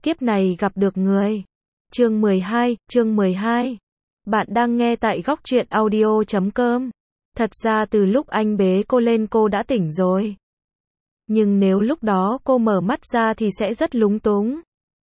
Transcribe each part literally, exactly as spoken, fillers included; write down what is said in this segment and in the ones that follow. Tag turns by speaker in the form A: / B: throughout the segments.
A: kiếp này gặp được người. Chương mười hai, chương mười hai. Bạn đang nghe tại góc truyện audio chấm com. Thật ra từ lúc anh bế cô lên cô đã tỉnh rồi. Nhưng nếu lúc đó cô mở mắt ra thì sẽ rất lúng túng.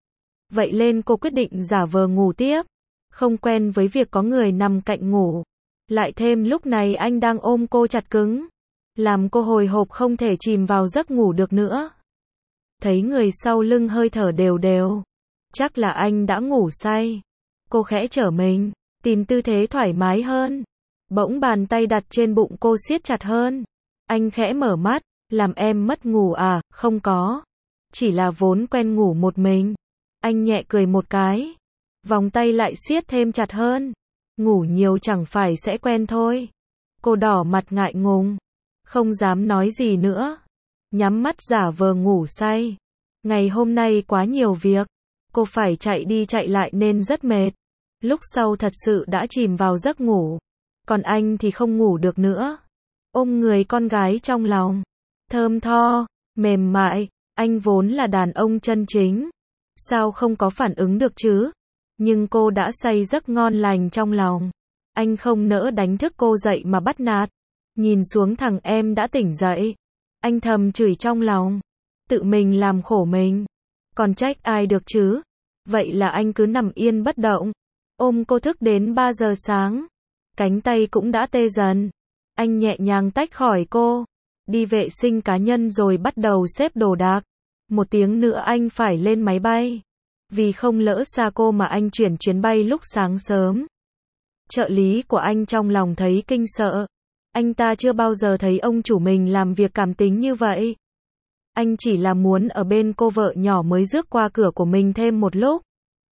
A: Vậy nên cô quyết định giả vờ ngủ tiếp. Không quen với việc có người nằm cạnh ngủ. Lại thêm lúc này anh đang ôm cô chặt cứng. Làm cô hồi hộp không thể chìm vào giấc ngủ được nữa. Thấy người sau lưng hơi thở đều đều. Chắc là anh đã ngủ say. Cô khẽ trở mình, tìm tư thế thoải mái hơn. Bỗng bàn tay đặt trên bụng cô siết chặt hơn. Anh khẽ mở mắt, làm em mất ngủ à? Không có. Chỉ là vốn quen ngủ một mình. Anh nhẹ cười một cái. Vòng tay lại siết thêm chặt hơn. Ngủ nhiều chẳng phải sẽ quen thôi. Cô đỏ mặt ngại ngùng. Không dám nói gì nữa. Nhắm mắt giả vờ ngủ say. Ngày hôm nay quá nhiều việc. Cô phải chạy đi chạy lại nên rất mệt. Lúc sau thật sự đã chìm vào giấc ngủ. Còn anh thì không ngủ được nữa. Ôm người con gái trong lòng. Thơm tho, mềm mại. Anh vốn là đàn ông chân chính. Sao không có phản ứng được chứ? Nhưng cô đã say giấc ngon lành trong lòng. Anh không nỡ đánh thức cô dậy mà bắt nạt. Nhìn xuống thằng em đã tỉnh dậy. Anh thầm chửi trong lòng. Tự mình làm khổ mình. Còn trách ai được chứ? Vậy là anh cứ nằm yên bất động. Ôm cô thức đến ba giờ sáng. Cánh tay cũng đã tê dần. Anh nhẹ nhàng tách khỏi cô. Đi vệ sinh cá nhân rồi bắt đầu xếp đồ đạc. Một tiếng nữa anh phải lên máy bay. Vì không lỡ xa cô mà anh chuyển chuyến bay lúc sáng sớm. Trợ lý của anh trong lòng thấy kinh sợ. Anh ta chưa bao giờ thấy ông chủ mình làm việc cảm tính như vậy. Anh chỉ là muốn ở bên cô vợ nhỏ mới rước qua cửa của mình thêm một lúc.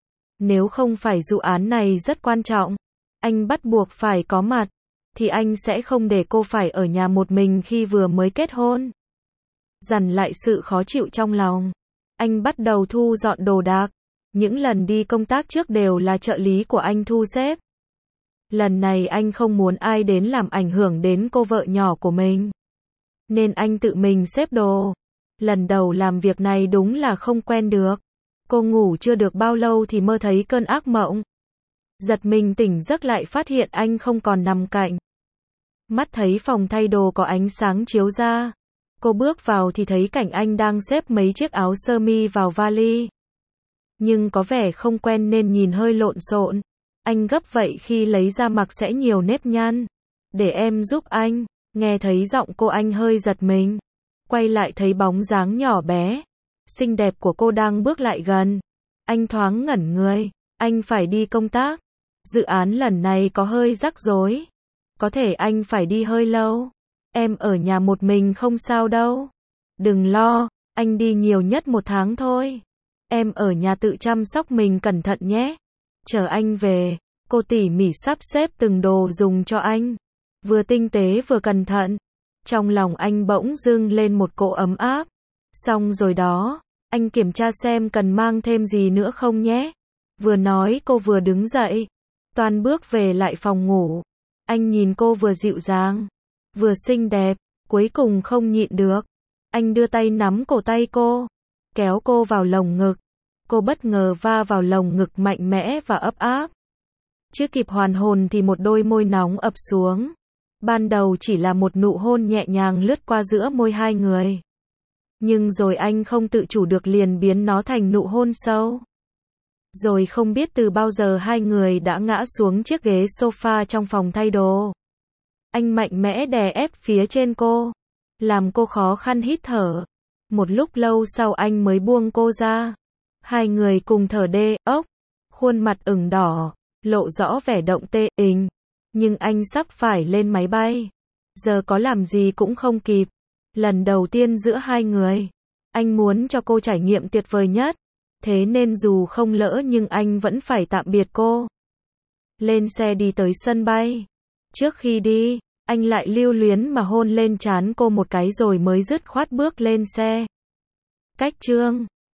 A: Nếu không phải dự án này rất quan trọng, anh bắt buộc phải có mặt, thì anh sẽ không để cô phải ở nhà một mình khi vừa mới kết hôn. Dằn lại sự khó chịu trong lòng, anh bắt đầu thu dọn đồ đạc. Những lần đi công tác trước đều là trợ lý của anh thu xếp. Lần này anh không muốn ai đến làm ảnh hưởng đến cô vợ nhỏ của mình. Nên anh tự mình xếp đồ. Lần đầu làm việc này đúng là không quen được. Cô ngủ chưa được bao lâu thì mơ thấy cơn ác mộng. Giật mình tỉnh giấc lại phát hiện anh không còn nằm cạnh. Mắt thấy phòng thay đồ có ánh sáng chiếu ra. Cô bước vào thì thấy cảnh anh đang xếp mấy chiếc áo sơ mi vào vali. Nhưng có vẻ không quen nên nhìn hơi lộn xộn. Anh gấp vậy khi lấy ra mặc sẽ nhiều nếp nhăn. Để em giúp anh. Nghe thấy giọng cô anh hơi giật mình. Quay lại thấy bóng dáng nhỏ bé, xinh đẹp của cô đang bước lại gần. Anh thoáng ngẩn người. Anh phải đi công tác. Dự án lần này có hơi rắc rối. Có thể anh phải đi hơi lâu. Em ở nhà một mình không sao đâu. Đừng lo, anh đi nhiều nhất một tháng thôi. Em ở nhà tự chăm sóc mình cẩn thận nhé. Chờ anh về, cô tỉ mỉ sắp xếp từng đồ dùng cho anh. Vừa tinh tế vừa cẩn thận. Trong lòng anh bỗng dưng lên một cỗ ấm áp. Xong rồi đó, anh kiểm tra xem cần mang thêm gì nữa không nhé. Vừa nói cô vừa đứng dậy. Toan bước về lại phòng ngủ. Anh nhìn cô vừa dịu dàng, vừa xinh đẹp, cuối cùng không nhịn được. Anh đưa tay nắm cổ tay cô, kéo cô vào lồng ngực. Cô bất ngờ va vào lồng ngực mạnh mẽ và ấp áp. Chưa kịp hoàn hồn thì một đôi môi nóng ập xuống. Ban đầu chỉ là một nụ hôn nhẹ nhàng lướt qua giữa môi hai người. Nhưng rồi anh không tự chủ được liền biến nó thành nụ hôn sâu. Rồi không biết từ bao giờ hai người đã ngã xuống chiếc ghế sofa trong phòng thay đồ. Anh mạnh mẽ đè ép phía trên cô, làm cô khó khăn hít thở. Một lúc lâu sau anh mới buông cô ra. Hai người cùng thở đê ốc, khuôn mặt ửng đỏ, lộ rõ vẻ động tê ình. Nhưng anh sắp phải lên máy bay. Giờ có làm gì cũng không kịp. Lần đầu tiên giữa hai người. Anh muốn cho cô trải nghiệm tuyệt vời nhất. Thế nên dù không lỡ nhưng anh vẫn phải tạm biệt cô. Lên xe đi tới sân bay. Trước khi đi, anh lại lưu luyến mà hôn lên trán cô một cái rồi mới dứt khoát bước lên xe. Cách chương